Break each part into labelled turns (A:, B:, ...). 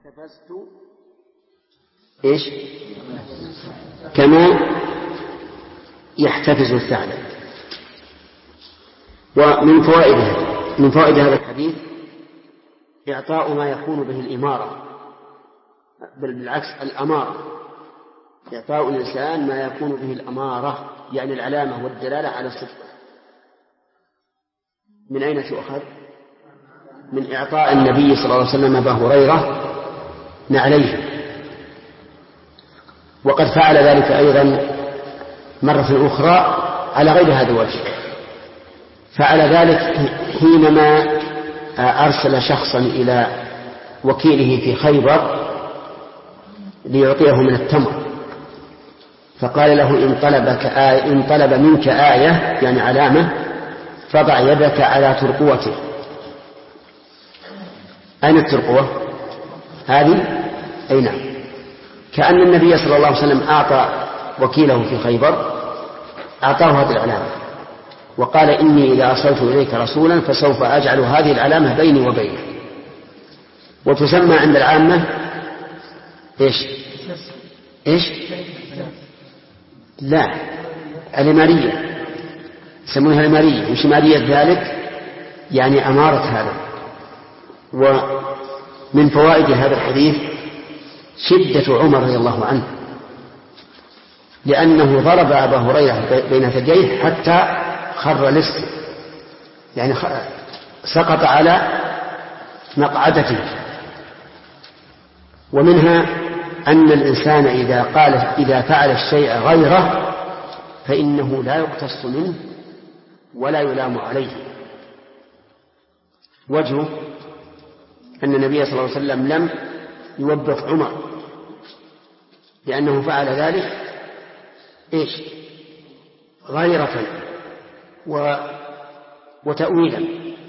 A: احتفزت إيش كما يحتفز الثعلب. ومن فوائد هذا الحديث إعطاء ما يكون به الإمارة، بل بالعكس الأمارة، إعطاء الإنسان ما يكون به الأمارة، يعني العلامة والدلالة على الصدق. من أين تؤخذ؟ من إعطاء النبي صلى الله عليه وسلم أبا هريرة نعليه، وقد فعل ذلك أيضا مرة أخرى على غير هذا الوجه. فعل ذلك حينما أرسل شخصا إلى وكيله في خيبر ليعطيه من التمر، فقال له إن طلب منك آية يعني علامة فضع يدك على ترقوته. أين الترقوة؟ هذه أي نعم. كأن النبي صلى الله عليه وسلم أعطى وكيله في خيبر أعطاه هذه العلامة، وقال إني إذا أرسلت إليك رسولا فسوف أجعل هذه العلامة بيني وبينه. وتسمى عند العامة إيش لا الإمارية، يسمونها الإمارية. وش إمارية ذلك؟ يعني أمارة هذا. ومن فوائد هذا الحديث شدة عمر رضي الله عنه، لأنه ضرب أبا هريرة بين ثدييه حتى خر لص، يعني سقط على مقعدته. ومنها أن الإنسان إذا فعل الشيء غيره فإنه لا يقتص منه ولا يلام عليه. وجهه أن النبي صلى الله عليه وسلم لم يوبخ عمر لأنه فعل ذلك غيرة وتأويلا.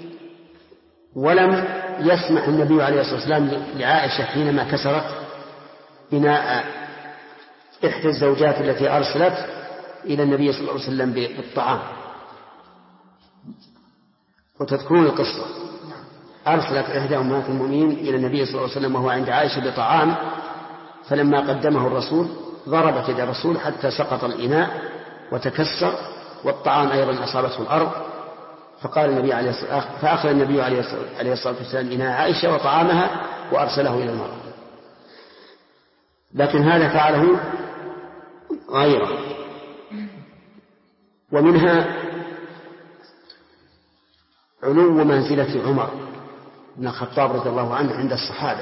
A: ولم يسمح النبي عليه الصلاة والسلام لعائشة حينما كسرت إناء إحدى الزوجات التي أرسلت إلى النبي صلى الله عليه وسلم بالطعام. وتذكرون القصة، أرسلت إحدى أمهات المؤمنين إلى النبي صلى الله عليه وسلم وهو عند عائشة بطعام، فلما قدمه الرسول ضربت يد الرسول حتى سقط الإناء وتكسر، والطعام أيضا أصابته الأرض. فقال النبي فأخذ النبي عليه الصلاة والسلام إناء عائشة وطعامها وأرسله إلى المرأة. لكن هذا فعله غيره. ومنها علو منزلة عمر بن الخطاب رضي الله عنه عند الصحابة.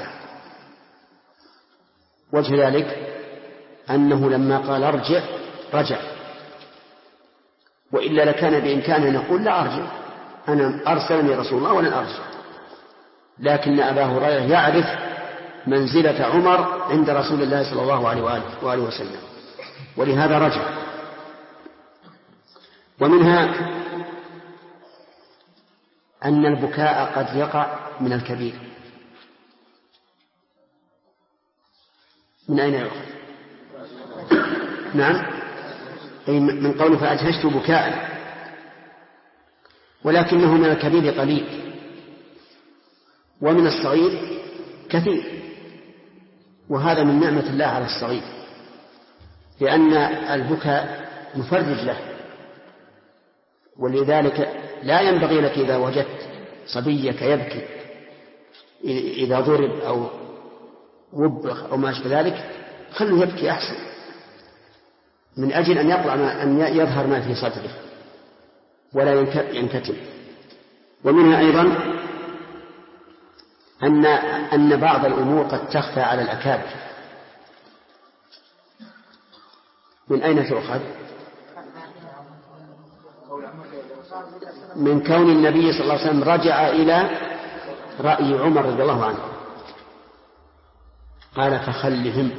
A: وجه ذلك أنه لما قال ارجع رجع، وإلا لكان بإمكانه أن يقول لا أرجع، أنا أرسلني رسول الله ولن أرجع. لكن أبا هريرة يعرف منزلة عمر عند رسول الله صلى الله عليه وآله وسلم، ولهذا رجع. ومنها أن البكاء قد يقع من الكبير. من أين يؤخذ؟ نعم، أي من قوله فأجهشت بكاء، ولكنه من الكبير قليل ومن الصغير كثير، وهذا من نعمة الله على الصغير، لأن البكاء مفرج له. ولذلك لا ينبغي لك إذا وجدت صبيك يبكي إذا ضرب أو وبخ أو ما أشبه ذلك خليه يبكي أحسن، من أجل أن أن يظهر ما في صدره ولا ينكتم. ومنها أيضا أن بعض الأمور قد تخفى على الأكابر. من أين تؤخذ؟ من كون النبي صلى الله عليه وسلم رجع إلى رأي عمر رضي الله عنه، قال فخلهم.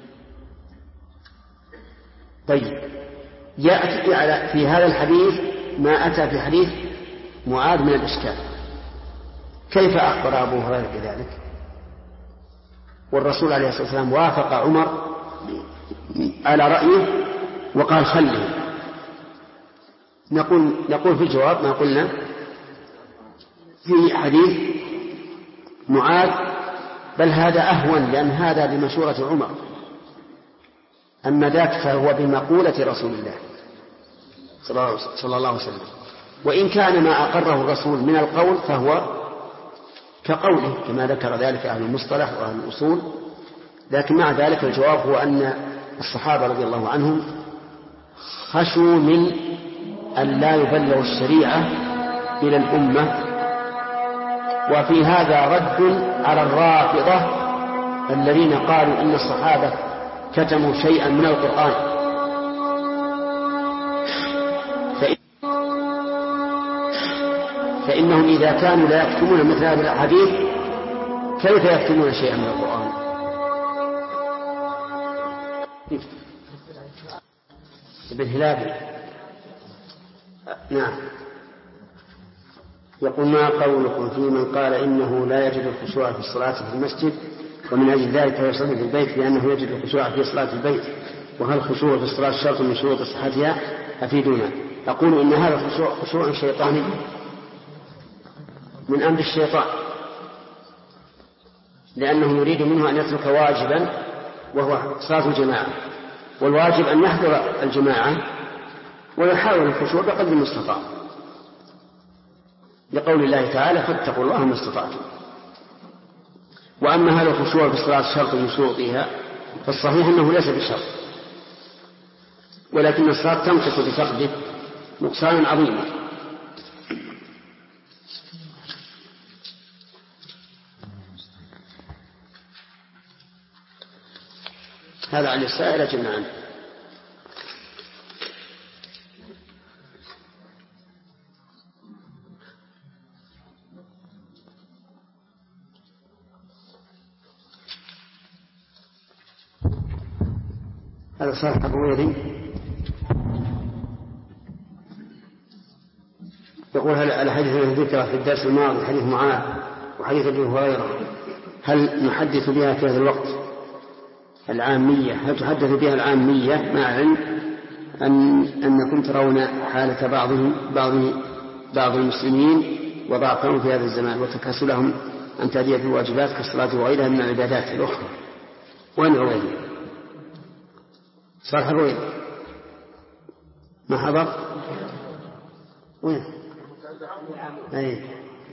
A: طيب، يأتي في هذا الحديث ما أتى في حديث معاذ من الإشكال. كيف أخبر أبو هريرة بذلك والرسول عليه الصلاة والسلام وافق عمر على رأيه وقال خلهم؟ نقول في الجواب ما قلنا في حديث معاذ بل هذا أهون، لأن هذا بمشورة عمر، أما ذاك فهو بمقولة رسول الله صلى الله عليه وسلم. وإن كان ما أقره الرسول من القول فهو كقوله كما ذكر ذلك أهل المصطلح وأهل الأصول، لكن مع ذلك الجواب هو أن الصحابة رضي الله عنهم خشوا من أن لا يبلغوا الشريعة إلى الأمة. وفي هذا رد على الرافضة الذين قالوا إن الصحابة كتموا شيئا من القرآن، فإنهم إذا كانوا لا يكتمون مثل هذه الأحاديث كيف يكتمون شيئا من القرآن؟ ابن هلال نعم يقول: ما قولكم في من قال إنه لا يجد الخشوع في الصلاة في المسجد ومن أجل ذلك يصلي في البيت لأنه يجد الخشوع في صلاة البيت، وهل الخشوع في الصلاة شرط من شروط صحتها؟ أفيدونا. أقول إن هذا خشوع شيطاني من أمر الشيطان، لأنه يريد منه أن يترك واجبا وهو صلاة الجماعة، والواجب أن يحضر الجماعة ويحاول الخشوع بقدر المستطاع، لقول الله تعالى: فاتقوا الله ما استطعتم. وأما هل الخشوع في الصلاة شرط من شروطها فالصحيح أنه ليس بشرط، ولكن الصلاة تنقص بفقده نقصانا عظيما. هذا عن السائل أجبنا عنه. هذا صالح أبو ويلي يقول: هل الحديث الذي ذكر في الدرس الماضي حديث معاذ وحديث ابي هريرة هل نحدث بها في هذا الوقت العامية؟ هل تحدث بها العامية مع علم أنكم ترون حالة بعض المسلمين وضعفهم في هذا الزمان وتكاسلهم عن تأدية الواجبات كالصلاة وغيرها من العبادات الأخرى؟ وين عويل؟ صالح عويل ما حضر؟ وين؟ أي.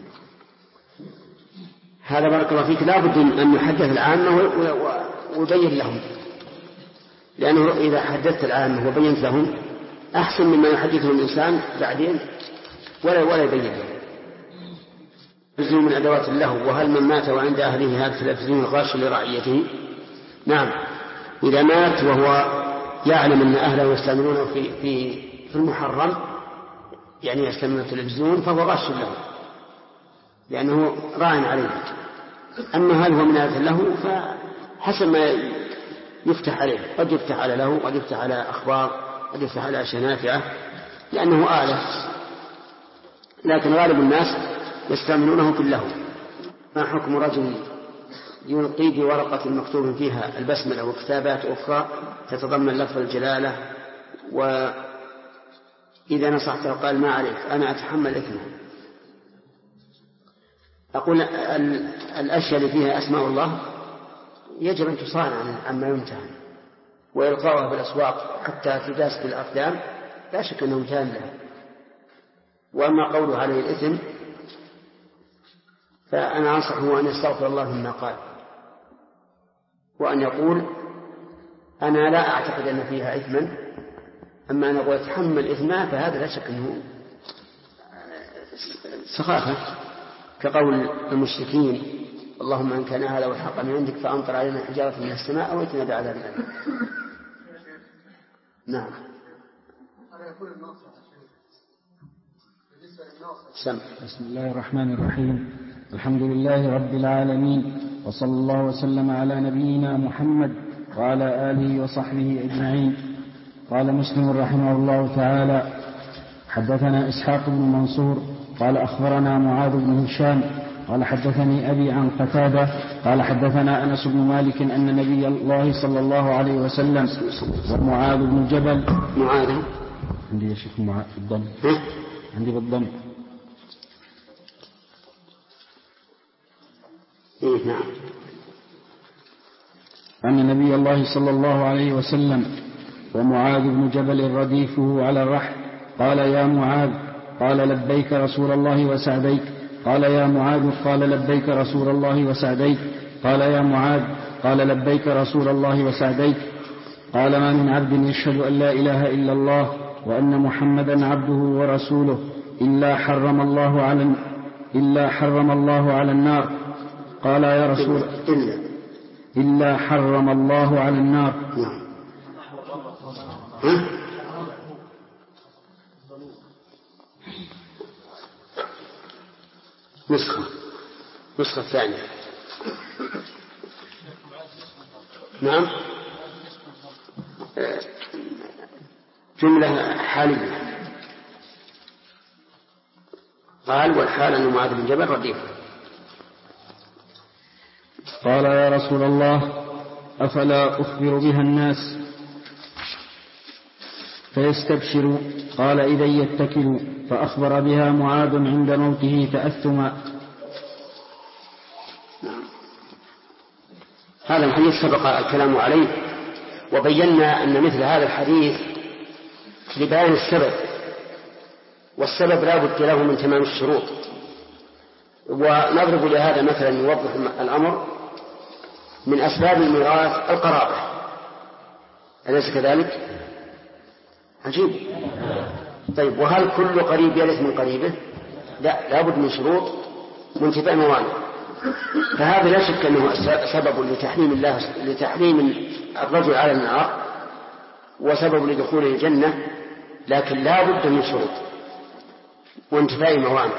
A: هذا بارك الله فيك لا بد أن نحدث العامة ويبين لهم، لأنه إذا حدثت العامة وبينت لهم أحسن مما يحدثهم الإنسان بعدين ولا يبين لهم. تلفزيون من أدوات اللهو، وهل من مات وعند أهله هذا التلفزيون غاش لرعيته؟ نعم، إذا مات وهو يعلم أن أهله يستعملونه في المحرم، يعني يستعملون التلفزيون، فهو غاش له لأنه راعٍ عليه. أما هل هو من آية له فحسب ما يفتح عليه، قد يفتح على له، قد يفتح على أخبار، قد يفتح على أشياء نافعة لأنه آلة، لكن غالب الناس يستعملونه في اللهو. ما حكم رجل يلقي بورقة مكتوب فيها البسملة وكتابات أخرى تتضمن لفظ الجلالة، وإذا نصحته قال: ما عليك أنا أتحمل إثمه؟ أقول الأشياء اللي فيها أسماء الله يجب أن تصان عما يمتهن، ويلقاها في الأسواق حتى تداس بالأقدام لا شك أنه امتهان لها. وأما قوله عليه الإثم فأنا أنصحه أن يستغفر الله مما قال، وأن يقول: أنا لا أعتقد أن فيها إثما، أما أن أقول أتحمل إثمها فهذا لا شك أنه سخافة، كقول المشركين: اللهم إن كان هذا والحق من عندك فأمطر علينا حجارة من السماء أو ائتنا بعذاب أليم. نعم.
B: بسم الله الرحمن الرحيم. الحمد لله رب العالمين، وصلى الله وسلم على نبينا محمد وعلى آله وصحبه أجمعين. قال مسلم رحمه الله تعالى: حدثنا إسحاق بن منصور قال أخبرنا معاذ بن هشام قال حدثني أبي عن قتادة قال حدثنا أنس بن مالك أن نبي الله صلى الله عليه وسلم ومعاذ بن جبل.
A: معاذ
B: عندي يا شيخ معاذ بالضم، عندي بالضم.
A: إيه نعم.
B: أن نبي الله صلى الله عليه وسلم ومعاذ بن جبل رديفه على الرحل قال يا معاذ قال لبيك رسول الله وسعديك قال يا معاذ قال لبيك رسول الله وسعديك قال يا معاذ قال لبيك رسول الله وسعديك قال ما من عبد يشهد أن لا إله إلا الله وأن محمدا عبده ورسوله إلا حرم الله على النار. قال يا رسول إلا حرم الله على النار.
A: نسخة ثانية. نعم جملة حالية. قال والحال أن معاذ بن جبل رديف.
B: قال يا رسول الله أفلا أخبر بها الناس فيستبشروا؟ قال إذا يتكلوا. فأخبر بها معاذ عند موته تأثما.
A: هذا الحديث سبق الكلام عليه، وبينا أن مثل هذا الحديث لبيان السبب، والسبب لا بد له من تمام الشروط. ونضرب لهذا مثلا يوضح الأمر: من أسباب الميراث القرابة، أليس كذلك؟ عجيب. طيب وهل كل قريب يرث من قريبه؟ لا بد من شروط وانتفاء موانع. فهذا لا شك أنه سبب لتحريم الرجل على النار وسبب لدخول الجنة، لكن لا بد من شروط وانتفاء موانع.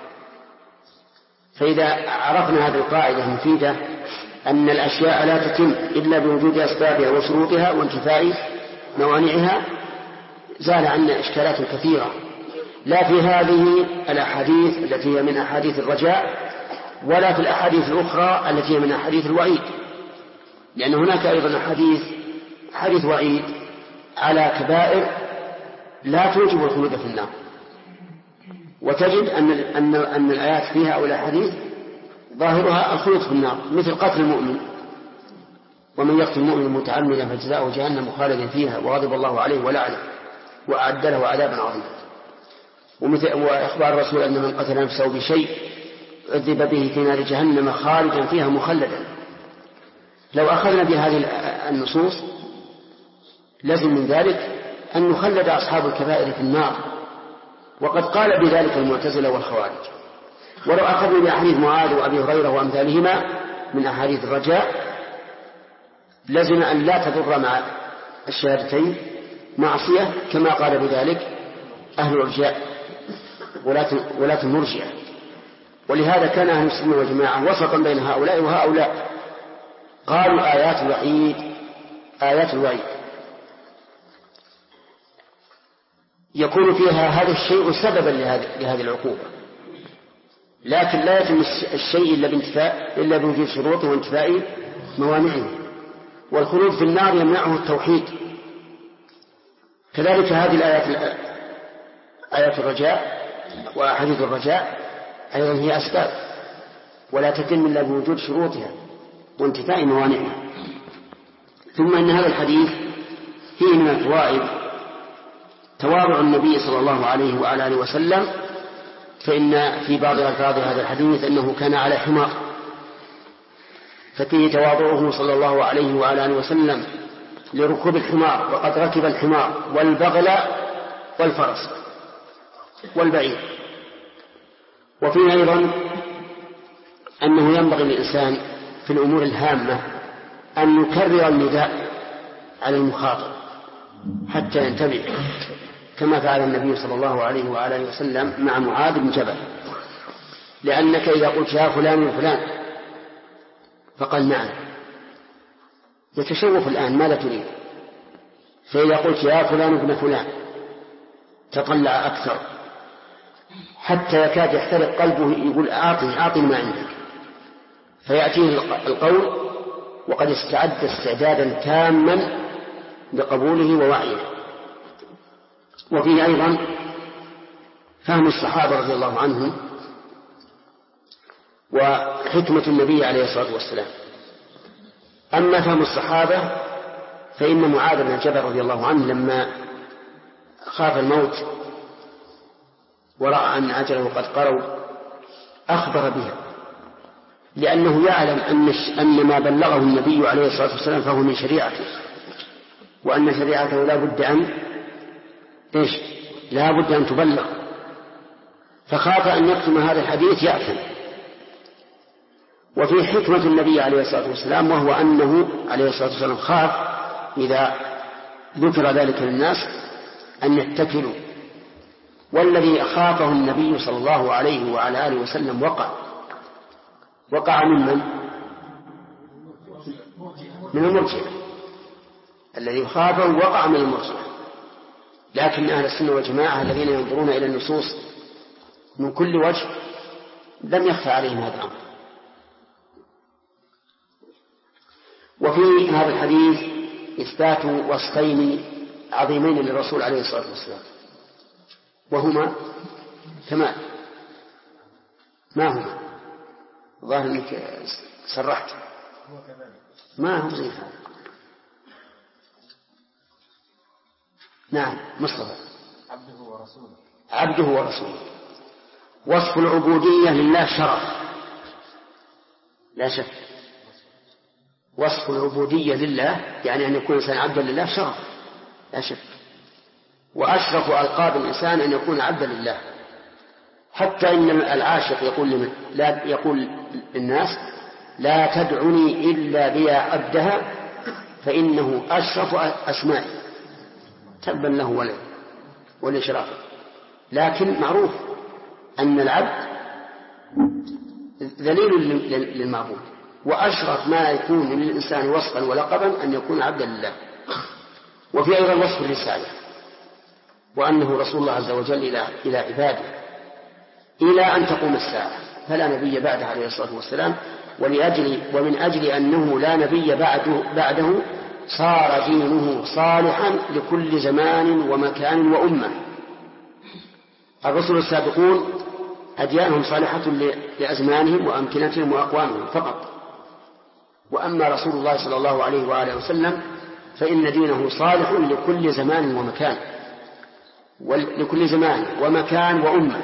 A: فإذا عرفنا هذه القاعدة المفيدة أن الأشياء لا تتم إلا بوجود أسبابها وشروطها وانتفاء موانعها، زال عنا إشكالات كثيرة، لا في هذه الأحاديث التي هي من أحاديث الرجاء، ولا في الأحاديث الأخرى التي هي من أحاديث الوعيد، لأن هناك أيضا حديث وعيد على كبائر لا توجب الخلود في النار. وتجد أن الآيات فيها أو الأحاديث ظاهرها الخلود في النار، مثل قتل المؤمن: ومن يقتل المؤمن متعمدا فجزاؤه جهنم خالدا فيها وغضب الله عليه ولعنه وأعد له عذابا عظيما. وإخبار الرسول أن من قتل نفسه بشيء عذب به في نار جهنم خالدا فيها مخلدا. لو أخذنا بهذه النصوص لازم من ذلك أن نخلد أصحاب الكبائر في النار، وقد قال بذلك المعتزلة والخوارج. ولو أخذنا بأحاديث معاذ وأبي هريرة وأمثالهما من أحاديث الرجاء لازم أن لا تضر مع الشهادتين معصية، كما قال بذلك أهل الرجاء ولاة المرجئة. ولهذا كان أهل السنة والجماعة وسطا بين هؤلاء وهؤلاء، قالوا آيات الوعيد يكون فيها هذا الشيء سببا لهذه العقوبة، لكن لا يتم الشيء إلا بوجود شروطه وانتفاء موانعه. والخلود في النار يمنعه التوحيد. كذلك هذه الآيات آيات الرجاء وأحاديث الرجاء أيضا هي أسباب، ولا تتم إلا بوجود شروطها وانتفاء موانعها. ثم إن هذا الحديث فيه من الفوائد تواضع النبي صلى الله عليه وعلى آله وسلم، فإن في بعض ألفاظ هذا الحديث أنه كان على حمار، ففيه تواضعه صلى الله عليه وعلى آله وسلم لركوب الحمار، وقد ركب الحمار والبغل والفرس والبعير. وفيه أيضا أنه ينبغي للإنسان في الأمور الهامة أن يكرر النداء على المخاطب حتى ينتبه، كما فعل النبي صلى الله عليه وعلى آله وسلم مع معاذ بن جبل. لأنك إذا قلت يا فلان وفلان فقال نعم، يتشوف الآن ماذا تريد. فإذا قلت يا فلان ابن فلان تطلع أكثر حتى يكاد يحترق قلبه، يقول أعطني ما عندك، فيأتيه القول وقد استعد استعدادا تاما بقبوله ووعيه. وفيه أيضا فهم الصحابة رضي الله عنهم وحكمة النبي عليه الصلاة والسلام. أما فهم الصحابة فإن معاذ بن جبل رضي الله عنه لما خاف الموت ورأى أن أجله قد قرب أخبر بها، لأنه يعلم أن ما بلغه النبي عليه الصلاة والسلام فهو من شريعته، وأن شريعته لا بد أن تبلغ، فخاف أن يكتم هذا الحديث يأثم. وفي حكمة النبي عليه الصلاة والسلام، وهو أنه عليه الصلاة والسلام خاف إذا ذكر ذلك للناس أن يتكلوا، والذي خافه النبي صلى الله عليه وعلى آله وسلم وقع من المرجئة. الذي خافه وقع من المرجئة، لكن أهل السنة والجماعة الذين ينظرون إلى النصوص من كل وجه لم يخفى عليهم هذا الأمر. وفي هذا الحديث إثبات وصفين عظيمين للرسول عليه الصلاة والسلام، وهما كمال. ما هما؟ ظاهر أنك سرحت. ما هم زي هذا. نعم مصطفى. عبده ورسوله. وصف العبودية لله شرف لا شك. وصف العبودية لله يعني أن يكون الإنسان عبدا لله شرف لا شك. وأشرف ألقاب الإنسان أن يكون عبدا لله، حتى إن العاشق يقول للناس لا تدعني إلا بيا عبدها فإنه أشرف أسمائي، تبا له والإشراف. لكن معروف أن العبد ذليل للمعبود، وأشرف ما يكون للإنسان وصفا ولقبا أن يكون عبدا لله. وفي أيضا وصف الرسالة، وأنه رسول الله عز وجل إلى عباده إلى أن تقوم الساعة، فلا نبي بعده عليه الصلاة والسلام. ومن أجل أنه لا نبي بعده صار دينه صالحا لكل زمان ومكان وأمة. الرسل السابقون أديانهم صالحة لأزمانهم وأمكنتهم وأقوامهم فقط، وأما رسول الله صلى الله عليه وآله وسلم فإن دينه صالح لكل زمان ومكان، ولكل زمان ومكان وأمة.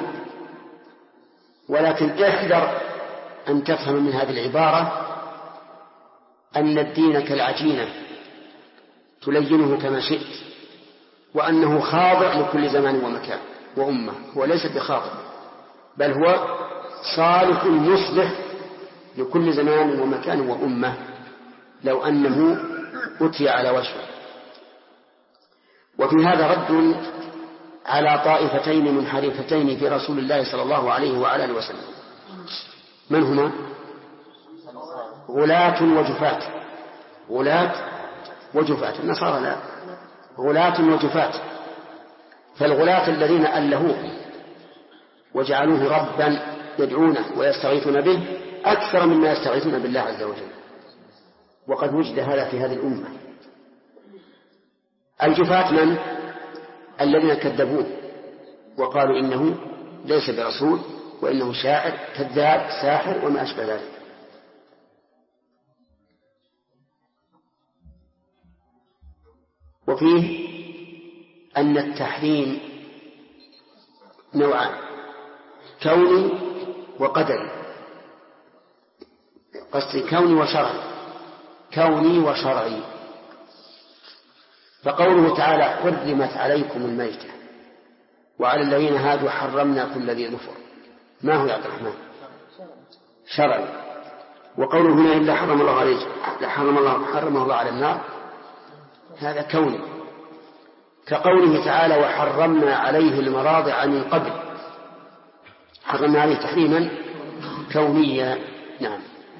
A: ولكن احذر أن تفهم من هذه العبارة أن الدين كالعجينة تلينه كما شئت، وأنه خاضع لكل زمان ومكان وأمة. هو ليس بخاضع، بل هو صالح مصلح لكل زمان ومكان وأمة لو أنه أتي على وجهه. وفي هذا رد على طائفتين منحرفتين في رسول الله صلى الله عليه وعلى آله وسلم. من هما؟ غلاة وجفاة. النصارى لا، غلاة وجفاة. فالغلاة الذين ألهوه وجعلوه ربا يدعونه ويستغيثون به أكثر مما يستغيثون بالله عز وجل، وقد وجد هذا في هذه الأمة. الجفاة من؟ الذين كذبوه وقالوا إنه ليس برسول، وإنه شاعر كذاب ساحر وما أشبه ذلك. وفيه أن التحريم نوعان: كوني وقدري. قصدي كوني وشرعي. فقوله تعالى حرمت عليكم الميتة وعلى الذين هادوا حرمنا كل ذي ظفر، ما هو يا عبد الرحمن؟ شرعي. وقوله هنا إلا حرمه الله على النار، هذا كوني. كقوله تعالى وحرمنا عليه المراضع من قبل، حرمنا عليه تحريما كونيا. نعم.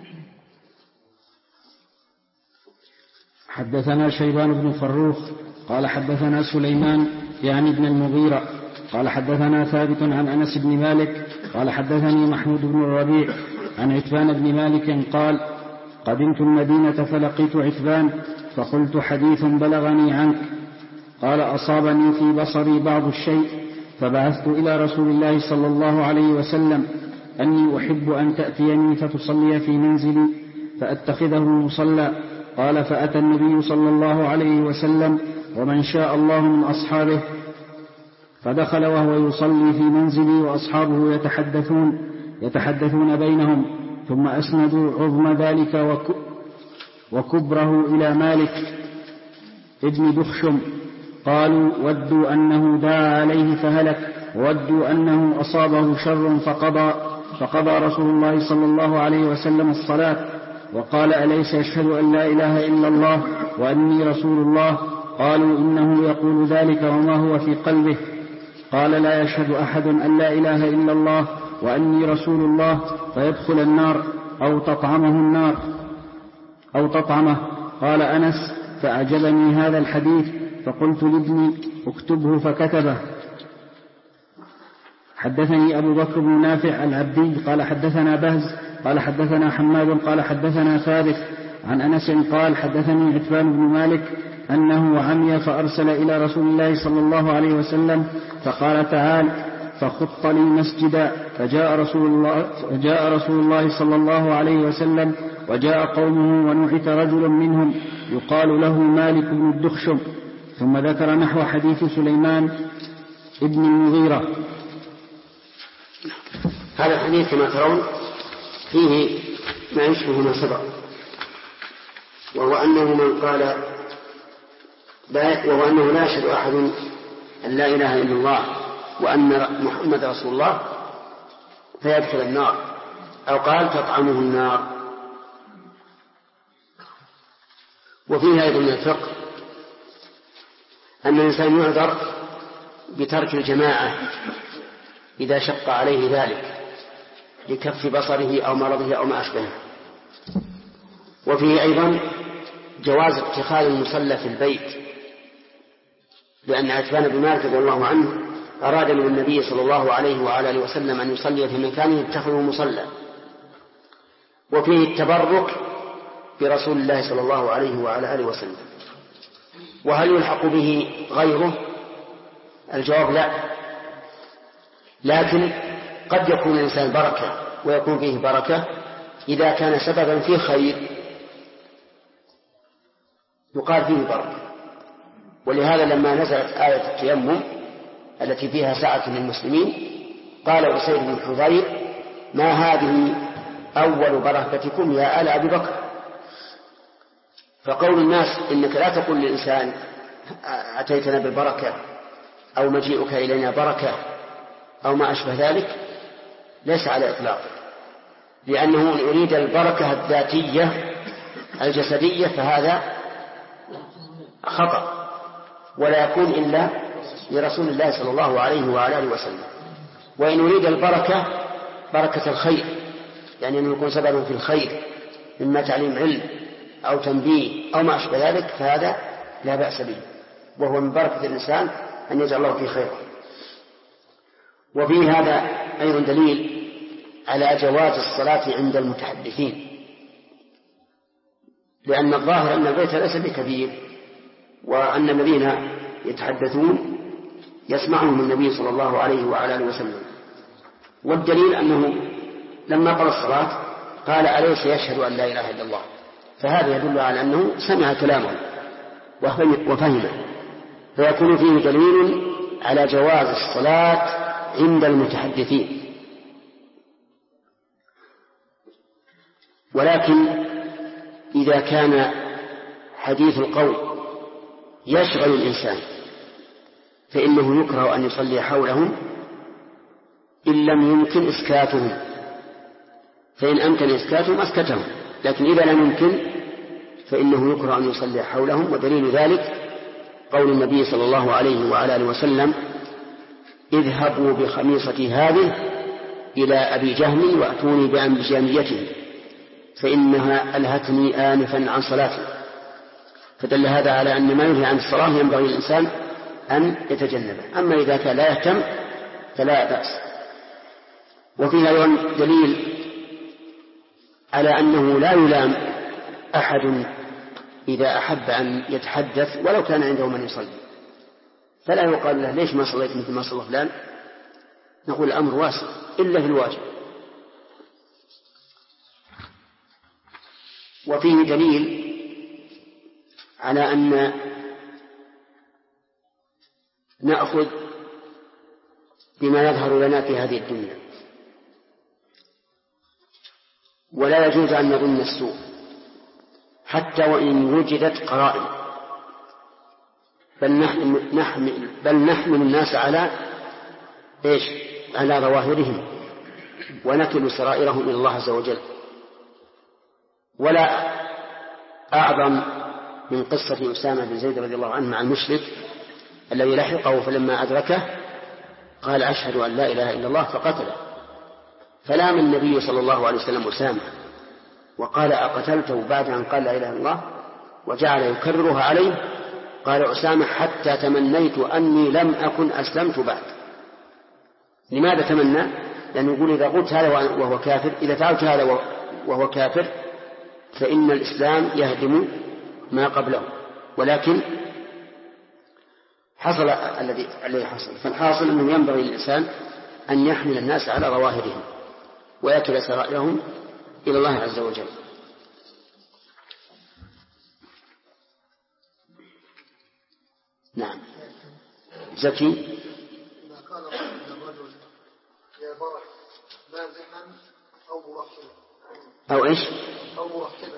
B: حدثنا شيبان بن فروخ قال حدثنا سليمان يعني ابن المغيرة قال حدثنا ثابت عن أنس بن مالك قال حدثني محمود بن الربيع عن عتبان بن مالك قال قدمت المدينة فلقيت عتبان فقلت حديث بلغني عنك. قال أصابني في بصري بعض الشيء فبعثت إلى رسول الله صلى الله عليه وسلم أني أحب أن تأتيني فتصلي في منزلي فأتخذه مصلى، قال فأتى النبي صلى الله عليه وسلم ومن شاء الله من أصحابه، فدخل وهو يصلي في منزلي وأصحابه يتحدثون بينهم، ثم أسندوا عظم ذلك وكبره إلى مالك ابن دخشم، قالوا ودوا أنه دعا عليه فهلك، وودوا أنه أصابه شر فقضى رسول الله صلى الله عليه وسلم الصلاة وقال أليس يشهد أن لا إله إلا الله وأني رسول الله؟ قالوا إنه يقول ذلك وما هو في قلبه. قال لا يشهد أحد أن لا إله إلا الله وأني رسول الله فيدخل النار أو تطعمه. قال أنس فأعجبني هذا الحديث فقلت لابني اكتبه فكتبه. حدثني أبو بكر بن نافع العبدي قال حدثنا بهز قال حدثنا حماد قال حدثنا ثابت عن أنس قال حدثني عتبان بن مالك أنه عمي فأرسل إلى رسول الله صلى الله عليه وسلم فقال تعال فخط لي مسجدا، فجاء رسول الله صلى الله عليه وسلم وجاء قومه ونعت رجل منهم يقال له مالك بن الدخشم، ثم ذكر نحو حديث سليمان ابن المغيرة.
A: هذا الحديث كما ترون فيه ما يشبه ما سبق، وهو أنه لا يشهد أحد أن لا إله إلا الله وأن محمد رسول الله فيدخل النار، أو قال تطعمه النار. وفيه أيضا من الفقه أن الإنسان يعذر بترك الجماعة إذا شق عليه ذلك لكف بصره أو مرضه أو ما أشبهه. وفيه أيضا جواز اتخاذ المصلى في البيت، لأن عتبان بن مالك رضي الله عنه أراد من النبي صلى الله عليه وعلى آله وسلم أن يصلي في مكانه يتخذه مصلى. وفيه التبرك برسول الله صلى الله عليه وعلى آله وسلم. وهل يلحق به غيره؟ الجواب لا، لكن قد يكون الإنسان بركة ويكون فيه بركة إذا كان سببا في خير يقال فيه بركة. ولهذا لما نزلت آية التيمم التي فيها سعة للمسلمين قال أسيد بن حضير ما هذه أول بركتكم يا آل أبي بكر. فقول الناس إنك لا تقول للإنسان أتيتنا بالبركة أو مجيئك إلينا بركة أو ما أشبه ذلك ليس على إطلاق، لأنه إن أريد البركة الذاتية الجسدية فهذا خطأ، ولا يكون إلا لرسول الله صلى الله عليه وعلى آله وسلم. وإن أريد البركة بركة الخير، يعني أنه يكون سببا في الخير مما تعليم علم أو تنبيه أو ما أشبه ذلك فهذا لا بأس به، وهو من بركة الإنسان أن يجعل الله في خير. وفي هذا أيضا دليل على جواز الصلاة عند المتحدثين، لأن الظاهر أن البيت ليس بكبير، وأن الذين يتحدثون يسمعهم النبي صلى الله عليه وعلى آله وسلم. والدليل أنه لما قال الصلاة قال أليس يشهد أن لا إله إلا الله، فهذا يدل على أنه سمع كلامه وفهمه، فيكون فيه دليل على جواز الصلاة عند المتحدثين. ولكن إذا كان حديث القول يشغل الإنسان فإنه يكره أن يصلي حولهم إن لم يمكن إسكاتهم، فإن أمكن إسكاتهم أسكتهم، لكن إذا لم يمكن فإنه يكره أن يصلي حولهم. ودليل ذلك قول النبي صلى الله عليه وعلى آله وسلم اذهبوا بخميصتي هذه إلى أبي جهم وأتوني بأنبجانيته فإنها ألهتني آنفا عن صلاتي. فدل هذا على أن ما ينهي عن الصلاة ينبغي الإنسان أن يتجنبه، أما إذا كان لا يهتم فلا بأس. وفيها أيضا دليل على أنه لا يلام أحد إذا أحب أن يتحدث ولو كان عنده من يصلي، فلا يقال له ليش ما صليت مثل ما صلى فلان، نقول الأمر واسع إلا في الواجب. وفيه دليل على أن نأخذ بما يظهر لنا في هذه الدنيا، ولا يجوز أن نظن السوء حتى وإن وجدت قرائن، بل نحمل الناس على إيش؟ على ظواهرهم، ونكل سرائرهم إلى الله عز وجل. ولا أعظم من قصة أسامة بن زيد رضي الله عنه مع المشرك الذي لحقه، فلما أدركه قال أشهد أن لا إله إلا الله فقتله، فلام النبي صلى الله عليه وسلم أسامة وقال أقتلته بعد أن قال لا إله إلا الله، وجعل يكررها عليه. قال أسامة حتى تمنيت أني لم أكن أسلمت بعد. لماذا تمنى؟ لأنه يقول إذا قلت هذا وهو كافر، إذا فعلت هذا وهو كافر فإن الإسلام يهدم ما قبله. ولكن حصل الذي حصل. فالحاصل أنه ينبغي للإنسان أن يحمل الناس على ظواهرهم ويأكل سرائرهم إلى الله عز وجل. نعم. زكي
C: إذا قال الرجل يا برك مازحا أو مرحبا
A: أو إيش؟
C: أو مرحبا،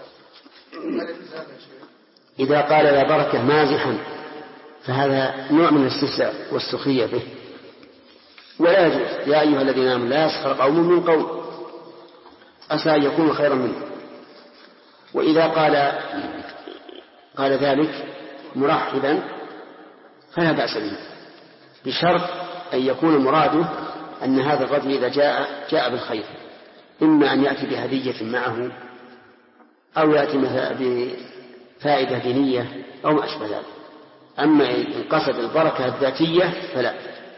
A: إذا قال يا بركة مازحا فهذا نوع من الاستهزاء والسخرية به، ولا يجوز. يا أيها الذين آمنوا لا يسخر قوم من قوم عسى أن يكونوا خيرا منه. وإذا قال ذلك مرحبا فلا بأس به، بشرط أن يكون مراده أن هذا الرجل إذا جاء بالخير، إما أن يأتي بهدية معه أو يأتي بفائدة دينية أو ما أشبه ذلك. أما إن قصد البركة الذاتية فلا.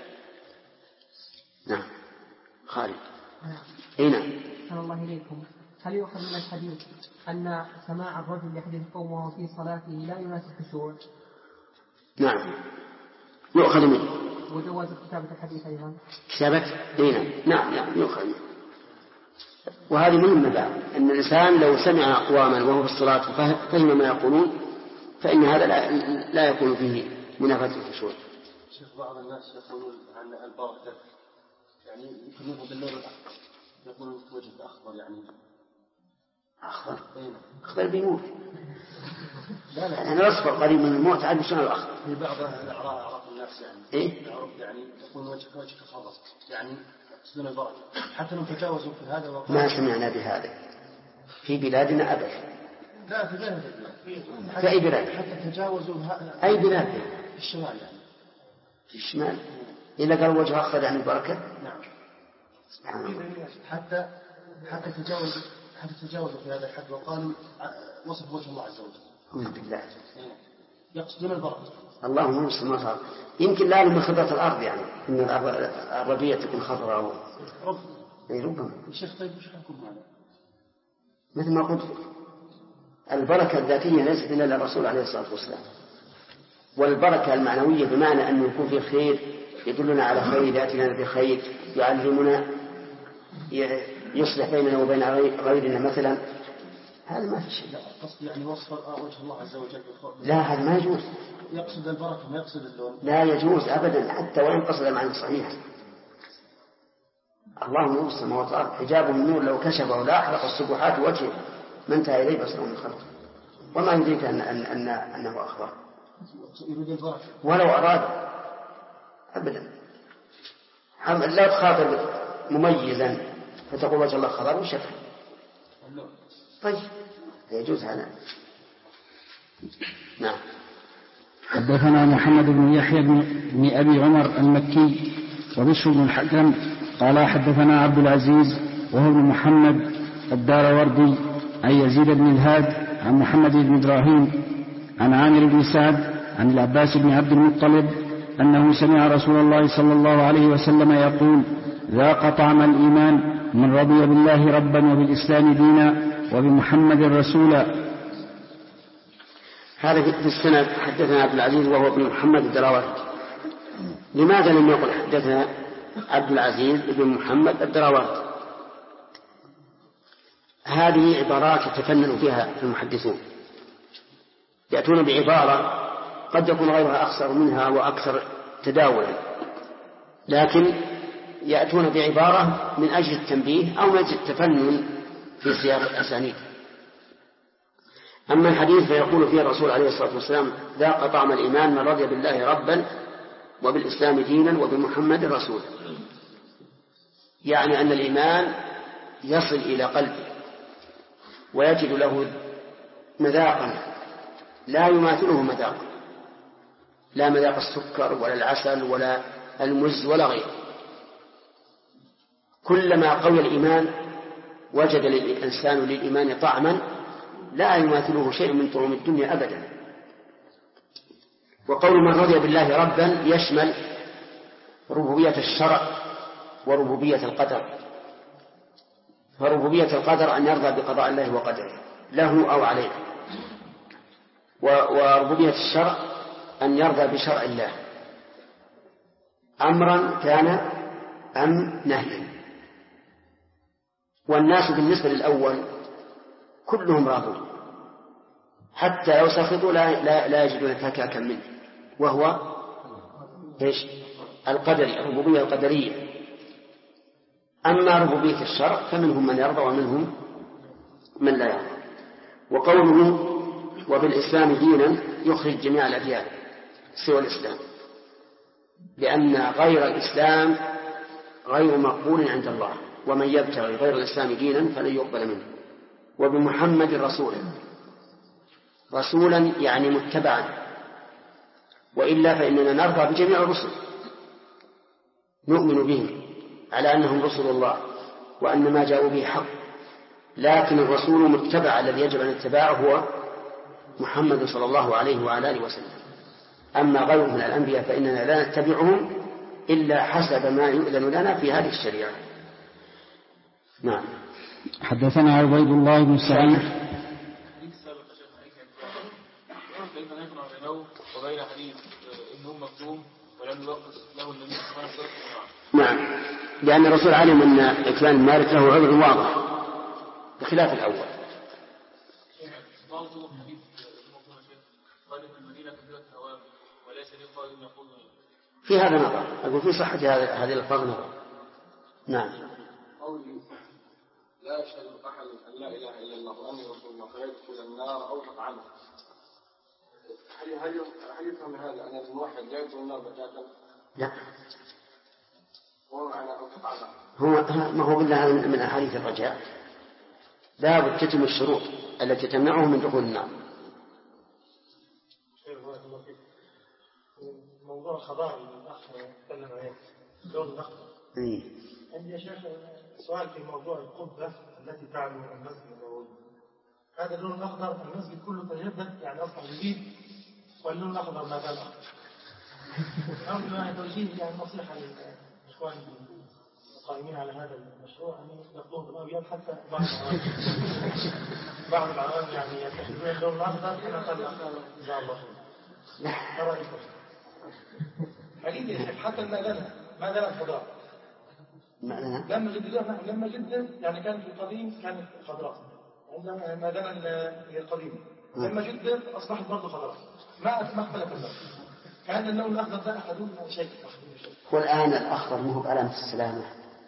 A: نعم. خالد. أي نعم.
D: أحسن الله إليكم. هل يؤخذ من الحديث أن سماع الرجل يحدث قومه في صلاته لا يناسب الخشوع؟
A: نعم يؤخذ منه.
D: وجواز كتابة الحديث أيضا.
A: كتابة؟ نعم يؤخذ منه. وهذه مهمة بعد، أن الإنسان لو سمع أقواما وهو في الصلاة فهم ما يقولون فإن هذا لا يكون فيه منافاة الخشوع.
E: شيخ بعض الناس يقولون عن البركة يعني يكونونه باللون الأخضر، يقولون وجه الأخضر يعني
A: أخضر بيموت. لا أنا أصفر قريب من الموت عاد شنو الأخضر؟
E: في بعض أعراف الناس يعني
A: إيه؟
E: يعني يقول وجهك خضر يعني يقصدون البركة، حتى لو تجاوزوا في هذا
A: ما سمعنا بهذا في بلادنا أبدا.
E: لا في بلاد
A: في أي بلاد؟
E: حتى تجاوزوا
A: أي بلاد؟
E: في الشمال يعني.
A: في الشمال إلا قال وجه أخضر عن البركة.
E: نعم.
A: سبحان الله.
E: حتى تجاوزوا في هذا الحد وقالوا وصف وجه الله عز وجل.
A: أعوذ بالله.
E: يقصدون البركة.
A: اللهم نصر ما صار. يمكن لا من خضرة الأرض يعني إن الربيع تكون خضراء ربما.
E: الشيخ طيب وش حكم هذا؟
A: مثل ما قلت البركة الذاتية ليست إلا للرسول عليه الصلاة والسلام، والبركة المعنوية بمعنى أن يكون في خير يدلنا على خير، يأتينا بخير، يعلمنا، يصلح بيننا وبين غيرنا مثلا، هذا ما في شيء.
E: قصد يعني وصف وجه الله عز وجل.
A: لا هذا ما يجوز.
E: يقصد البركة ما يقصد اللون.
A: لا يجوز أبدا حتى وإن قصد معنى صحيح. الله نور السماوات والأرض حجاب من نور لو كشفه لا أحرق السبحات وجهه ما انتهى إليه بصره من خلقه، وما يدريك أنه أخبر ولو أراد أبدا. لا تخاطب مميزا فتقول وجه الله خضر وشفه. طيب يجوز هذا. نعم.
B: حدثنا محمد بن يحيى بن أبي عمر المكي وبشر بن الحكم قال حدثنا عبد العزيز وهو بن محمد الداروردي عن يزيد بن الهاد عن محمد بن إبراهيم عن عامر بن سعد عن العباس بن عبد المطلب أنه سمع رسول الله صلى الله عليه وسلم يقول ذاق طعم الإيمان من رضي بالله ربا وبالإسلام دينا وبمحمد رسولا.
A: هذا في السند حدثنا عبد العزيز وهو ابن محمد الدراوردي. لماذا لم يقل حدثنا عبد العزيز بن محمد الدراوردي؟ هذه عبارات يتفنن فيها المحدثون، يأتون بعبارة قد يكون غيرها أقصر منها وأكثر تداولا، لكن يأتون بعبارة من أجل التنبيه أو من أجل التفنن في سياق الأسانيد. أما الحديث فيقول فيه الرسول عليه الصلاة والسلام: ذاق طعم الإيمان من رضي بالله ربا وبالإسلام دينا وبمحمد رسولا، يعني أن الإيمان يصل إلى قلبه ويجد له مذاقا لا يماثله مذاق، لا مذاق السكر ولا العسل ولا المز ولا غيره. كلما قوي الإيمان وجد الإنسان للإيمان طعما لا يماثله شيء من طعوم الدنيا أبدا. وقول من رضي بالله ربا يشمل ربوبية الشرع وربوبية القدر. فربوبية القدر أن يرضى بقضاء الله وقدره له أو عليه، وربوبية الشرع أن يرضى بشرع الله أمرا كان أم نهيا. والناس بالنسبة للأول كلهم راضون، حتى لو سخطوا لا يجدون فكاكا منه، وهو إيش؟ القدري، الربوبية القدرية. أما ربوبية الشرع فمنهم من يرضى ومنهم من لا يرضى. وقوله وبالإسلام دينا يخرج جميع الأديان سوى الإسلام، لأن غير الإسلام غير مقبول عند الله، ومن يبتغي غير الإسلام دينا فلن يقبل منه. وبمحمد رسولا يعني متبعا، وإلا فإننا نرضى بجميع الرسل، نؤمن بهم على أنهم رسل الله وأن ما جاءوا به حق، لكن الرسول متبع الذي يجب أن يتبعه هو محمد صلى الله عليه وعلى آله وسلم. أما غيرهم من الأنبياء فإننا لا نتبعهم إلا حسب ما يؤذن لنا في هذه الشريعة. نعم.
B: حدثنا عبيد الله بن سعيد.
F: كيف نجمع بينه وبين حديث ابن أم مكتوم ولم يوقف له النبي صلى الله عليه وسلم؟
A: نعم، لأن الرسول علم أن إكلان المارك له عذر واضح بخلاف الأول.
F: بعض حديث قال في المدينة كثيرة الهوام وليس لي قائل يقول
A: في هذا نظر، أقول في صحة هذه الألفاظ نظر. نعم.
C: قولي لا يشهد أحد أن لا إله إلا الله وأني رسول الله فيدخل النار أو تطعمه، هل يفهم هذا أن الموحد لا يدخل النار بتاتا؟
A: لا،
C: هو معنى أو تطعمه،
A: ما هو بالله من أحاديث الرجاء لا بد تتم الشروط التي تمنعه من دخول النار.
C: موضوع الخضار اللي الأخ تكلم عليه لون الأخضر. عندي يا شيخ سؤال في موضوع القبة التي تعلو المسجد النبوي. هذا اللون الأخضر المسجد كله تجدد يعني أصبح جديد، واللون الأخضر ما زال أخضر. أرجو أن توجيه يعني نصيحة للإخوان القائمين على هذا المشروع أن يقضوه بالأبيض، حتى بعض العوام يعني يتخذون اللون الأخضر كما قال جزاه الله خير. ما رأيكم؟ حديث يا شيخ حتى ما زالت خضراء. لما جدا يعني كانت في القديم كانت خضراء، عندما ما زال هي القديم لما جدا أصبحت برضه خضراء، ما اختلف اللون. كان اللون الأخضر ده أحدون شيء.
A: والآن الأخضر مو بعلامة السلامة،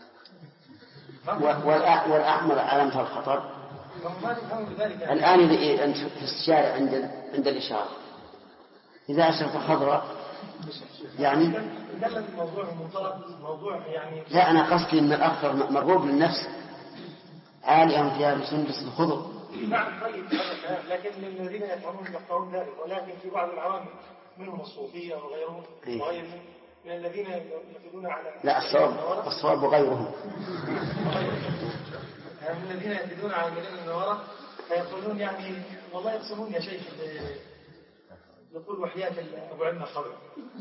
A: والأحمر علامة الخطر. الآن أنت في الشارع عند الإشارة إذا أشرف خضراء يعني لا، أنا قصدي أن الأخضر مرغوب للنفس عاليا فيها بسندس الخضر.
C: نعم طيب، لكن الذين يفعلون ذلك، ولكن في بعض العوام منهم الصوفية وغيرهم وغيرهم من الذين يفيدون على
A: لا الصواب وغيرهم
C: من الذين يفيدون على المدينة المنورة فيقولون يعني والله يقسمون يا شيخ يقول وحياة أبو علم خضر.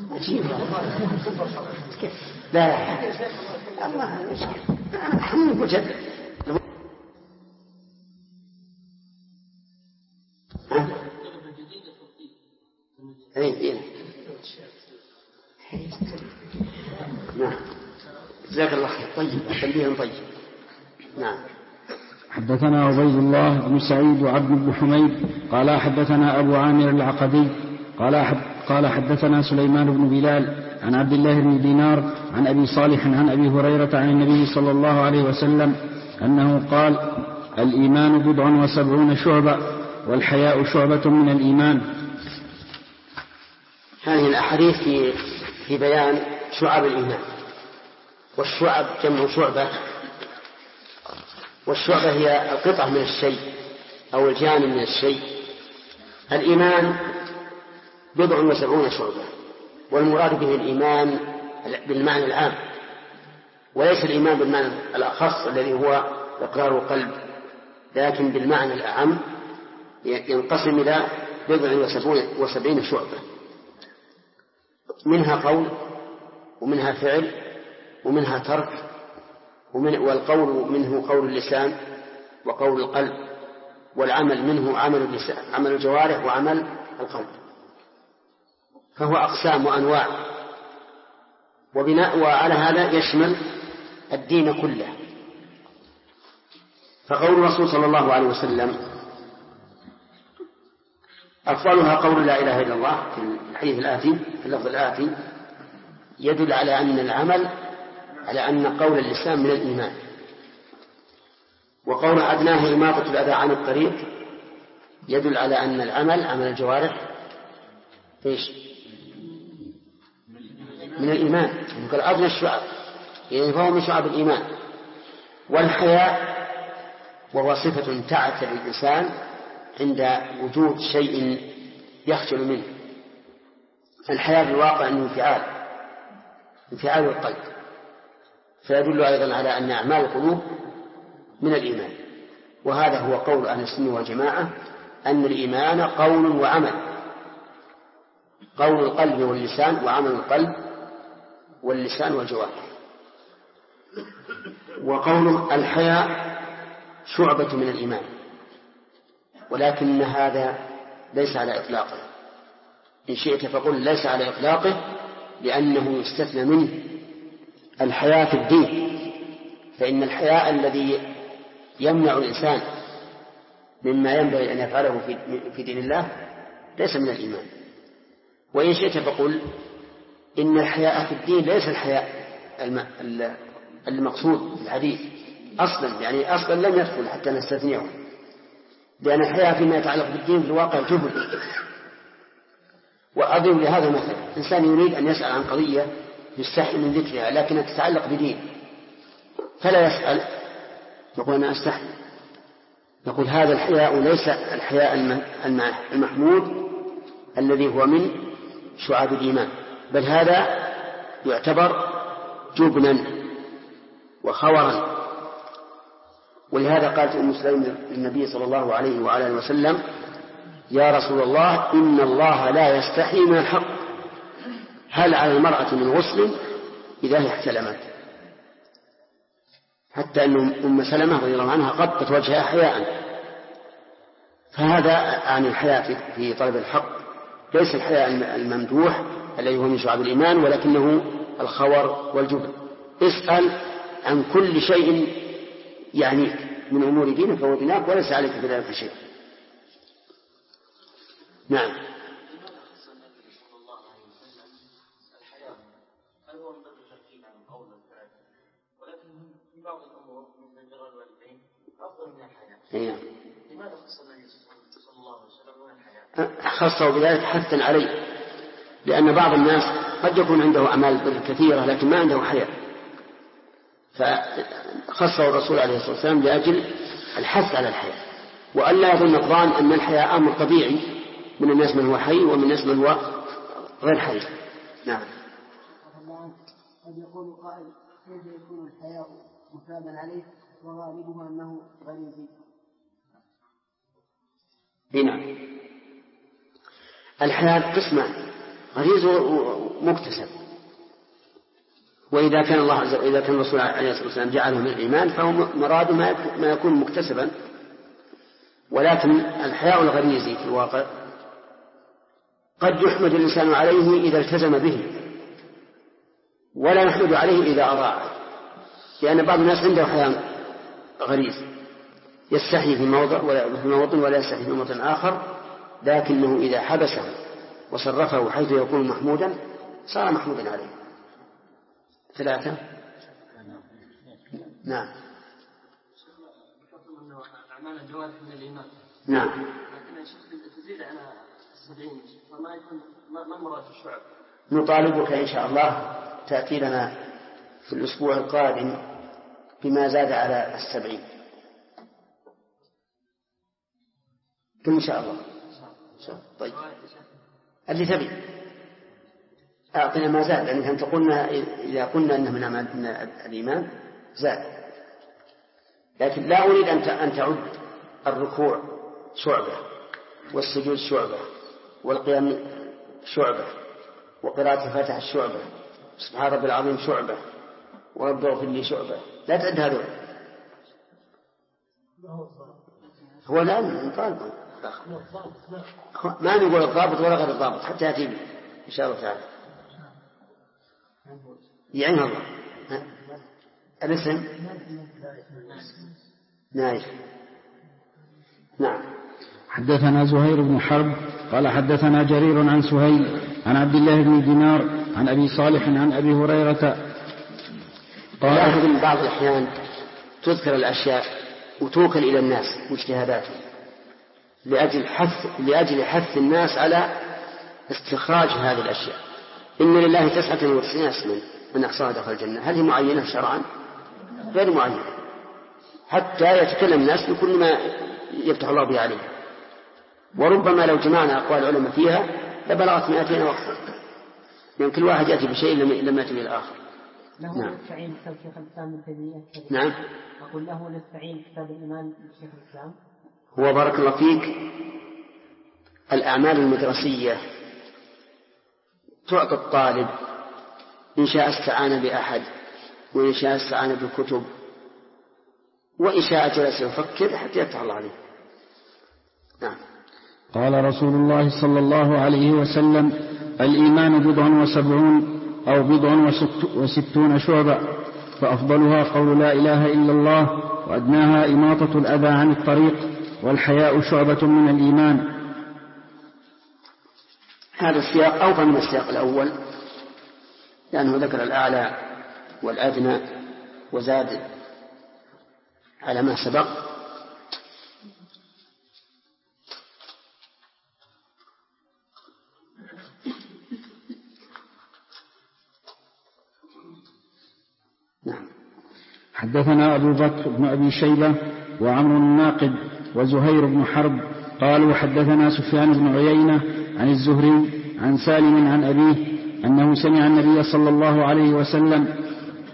A: لا الله مشكلة حمد مجدد. نعم جزاك الله خير. طيب تنبيه طيب. نعم.
B: حدثنا عبيد الله بن سعيد وعبد بن حميد قال حدثنا أبو عامر العقدي قال حدثنا سليمان بن بلال عن عبد الله بن دينار عن أبي صالح عن أبي هريرة عن النبي صلى الله عليه وسلم أنه قال: الإيمان 79 شعبة والحياء شعبة من الإيمان.
A: هذه الأحاديث في بيان شعب الإيمان. والشعب جمع شعبة، والشعبة هي القطعة من الشيء أو الجانب من الشيء. الإيمان 79 شعبة، والمراد به الإيمان بالمعنى العام، وليس الإيمان بالمعنى الأخص الذي هو إقرار القلب، لكن بالمعنى الأعم ينقسم إلى 79 شعبة، منها قول ومنها فعل ومنها ترك، والقول منه قول اللسان وقول القلب، والعمل منه عمل الجوارح وعمل القلب، فهو أقسام وأنواع. وعلى هذا يشمل الدين كله. فقول الرسول صلى الله عليه وسلم أفضلها قول لا إله إلا الله في الحديث الآتي في اللفظ الآتي يدل على أن العمل على أن قول اللسان من الإيمان، وقول أدناه إماطة الأذى عن الطريق يدل على أن العمل عمل الجوارح إيش؟ من الإيمان. يقول أدنى الشعب يعني فهو من شعب الإيمان. والحياء وهو صفة تعتري الإنسان عند وجود شيء يخجل منه. الحياء بالواقع أنه انفعال القلب، فيدل أيضا على أن أعمال القلوب من الإيمان. وهذا هو قول أهل السنة والجماعة، أن الإيمان قول وعمل، قول القلب واللسان وعمل القلب واللسان والجوارح. وقول الحياء شعبة من الإيمان، ولكن هذا ليس على إطلاقه. إن شئت فقل ليس على إطلاقه، لأنه يستثنى منه الحياء في الدين، فإن الحياء الذي يمنع الإنسان مما ينبغي أن يفعله في دين الله ليس من الإيمان. وإن شئت فقل إن الحياء في الدين ليس الحياء المقصود في الحديث أصلا، يعني أصلا لم يدخل حتى نستثنيه، لأن الحياء فيما يتعلق بالدين في الواقع جهل. وأضرب لهذا مثلا: إنسان يريد أن يسأل عن قضية يستحي من ذكرها لكنها تتعلق بدين، فلا يسأل، يقول أنا أستحي. نقول هذا الحياء ليس الحياء المحمود الذي هو من شعاب الإيمان، بل هذا يعتبر جبنا وخورا. ولهذا قالت أم سليم للنبي صلى الله عليه وعلى آله وسلم: يا رسول الله إن الله لا يستحي من الحق، هل على المرأة من غسل إذا هي احتلمت؟ حتى أن أم سلمة رضي الله عنها غطت وجهها حياء. فهذا عن الحياء في طلب الحق، ليس الحياء الممدوح الذي هو من شعب الإيمان، ولكنه الخور والجبن. اسأل عن كل شيء يعني من أمور دينك ودينك وليس عليك بذلك شيء. نعم.
E: بعض الأمور مثل بر الوالدين أفضل من الحياة. لماذا خص النبي صلى الله عليه وسلم من الحياة؟
A: خصه بذلك حثا عليه، لأن بعض الناس قد يكون عنده أعمال بر كثيرة لكن ما عنده حياة، فخصه الرسول عليه الصلاة والسلام لأجل الحث على الحياة، وألا يظن الظان أن الحياة أمر طبيعي من الناس من هو حي ومن الناس من هو غير حي. نعم.
D: قد يقول قائل: كيف يكون الحياء مثابا عليه وغالبه أنه غريزي؟
A: نعم. الحياء قسمان: غريز ومكتسب. وإذا كان إذا كان الرسول عليه الصلاة والسلام جعله من الإيمان فهو مراد ما يكون مكتسبا. ولكن الحياء الغريزي في الواقع قد يحمد الإنسان عليه إذا التزم به، ولا يحمد عليه إذا أضاعه، لأن بعض الناس عنده حياء غريز يستحي في موضع ولا يستحي في موضع آخر، لكنه إذا حبسه وصرفه حيث يكون محمودا صار محمودا عليه. 3. نعم.
E: أعمال الجوارح من الإيمان.
A: نعم.
E: لكن الشيخ تزيد على 70 وما يكون ما مراد الشعب.
A: نطالبك إن شاء الله تأتي لنا في الأسبوع القادم بما زاد على 70 إن شاء الله. طيب اللي تبي أعطينا ما زاد، لأنك أنت قلنا إذا قلنا أنه من الإيمان زاد، لكن لا أريد أن تعد الركوع شعبة والسجود شعبة والقيام شعبة وقراءة الفاتحة الشعبة سبحان ربي العظيم شعبة ورب اغفر لي شعبة، لا تعد هذول. هو الآن طالب ما نقول الضابط ولا غير الضابط حتى يأتي إن شاء الله تعالى. يعين الله. الاسم نايف. نعم.
B: حدثنا زهير بن حرب قال حدثنا جرير عن سهيل عن عبد الله بن دينار عن أبي صالح عن أبي هريرة
A: قال من بعض الأحيان تذكر الأشياء وتوكل إلى الناس واجتهاداتهم لأجل حث الناس على استخراج هذه الأشياء. إن لله 99 اسما من أحصاها دخل الجنة. هل هي معينة شرعا؟ غير معينة، حتى يتكلم الناس بكل ما يفتح الله به عليه. وربما لو جمعنا أقوال العلماء فيها لبلغت 200 وأكثر، لأن كل واحد يأتي بشيء لم يأتي بالآخر.
D: له نستعين كتاب شيخ الإسلام ابن تيمية.
A: نعم.
D: أقول له نستعين كتاب الإيمان شيخ الإسلام.
A: هو بارك الله فيك الأعمال المدرسية تعطى الطالب إن شاء استعان بأحد وإن شاء استعان بالكتب وإن شاء جلس يفكر حتى يفتح الله عليه. نعم.
B: قال رسول الله صلى الله عليه وسلم الإيمان 79 أو 69 شعبة، فأفضلها قول لا إله إلا الله، وأدناها إماطة الأذى عن الطريق، والحياء شعبة من الإيمان.
A: هذا السياق أوفى من السياق الأول، لأنه ذكر الأعلى والأدنى وزاد على ما سبق. نعم.
B: حدثنا أبو بكر بن أبي شيبة وعمر الناقد وزهير بن حرب قالوا حدثنا سفيان بن عيينة عن الزهري عن سالم عن أبيه أنه سمع النبي صلى الله عليه وسلم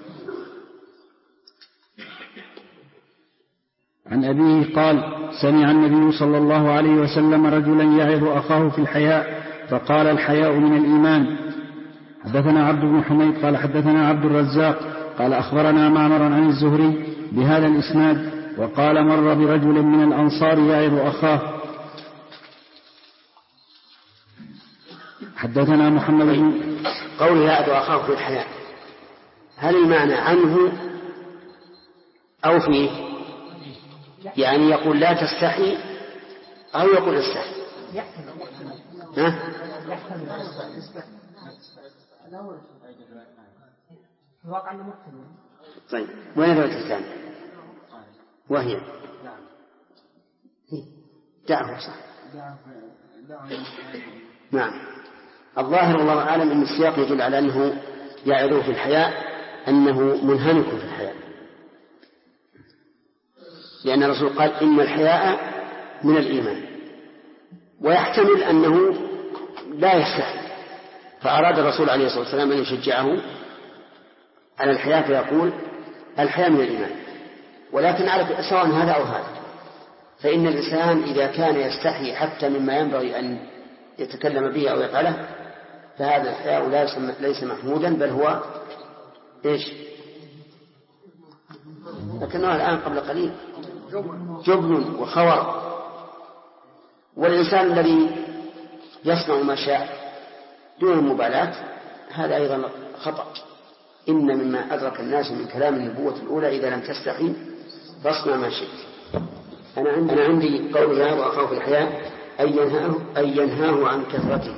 B: عن أبيه قال سمع النبي صلى الله عليه وسلم رجلا يعظ أخاه في الحياء فقال الحياء من الإيمان. حدثنا عبد بن حميد قال حدثنا عبد الرزاق قال أخبرنا معمر عن الزهري بهذا الإسناد وقال مر برجل من الأنصار يعظ أخاه. حدثنا محمد بن
A: قول يعظ أخاه في الحياء، هل المعنى عنه أو فيه؟ يعني يقول لا تستحي أو يقول استحي؟ ها؟ طيب وين الرواية الثانية؟ وهي دعوة صح. نعم. الظاهر والله أعلم أن السياق يدل على أنه يعظه في الحياء أنه منهمك في الحياء، لأن الرسول قال إن الحياء من الإيمان، ويحتمل أنه لا يستحي، فأراد الرسول عليه الصلاة والسلام أن يشجعه على الحياء فيقول الحياء من الإيمان. ولكن على سواء هذا أو هذا، فإن الإنسان إذا كان يستحي حتى مما ينبغي أن يتكلم به أو يفعله فهذا الحياء ليس محمودا، بل هو إيش؟ لكنه الآن قبل قليل جبن وخور. والإنسان الذي يصنع ما شاء دون مبالاة هذا أيضا خطأ. إن مما أدرك الناس من كلام النبوة الأولى إذا لم تستحي فاصنع ما شئت. أنا عندي قولها وأخاف الحياء أن ينهاه عن كثرته.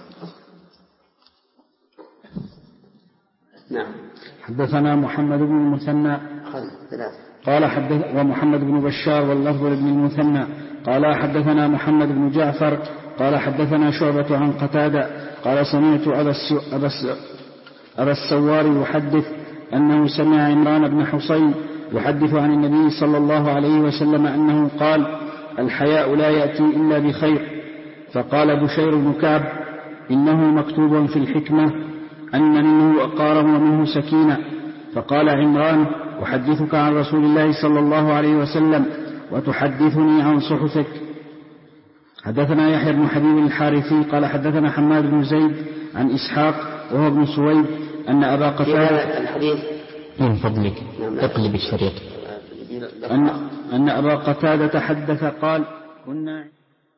A: نعم.
B: حدثنا محمد بن المثنى قال ومحمد بن بشار واللفظ لابن المثنى قال حدثنا محمد بن جعفر قال حدثنا شعبة عن قتادة قال سمعت أبا السوار يحدث أنه سمع عمران بن حصين يحدث عن النبي صلى الله عليه وسلم أنه قال الحياء لا يأتي إلا بخير. فقال بشير بن كعب إنه مكتوب في الحكمة أن منه وقار ومنه سكينة. فقال عمران أحدثك عن رسول الله صلى الله عليه وسلم وتحدثني عن صحفك. حدثنا يحيى بن حبيب الحارثي قال حدثنا حماد بن زيد عن إسحاق وهو ابن سويد أن أبا قتادة
A: الحديث
G: من فضلك اقلب الشريط
B: أن أبا قتادة حدث قال كنا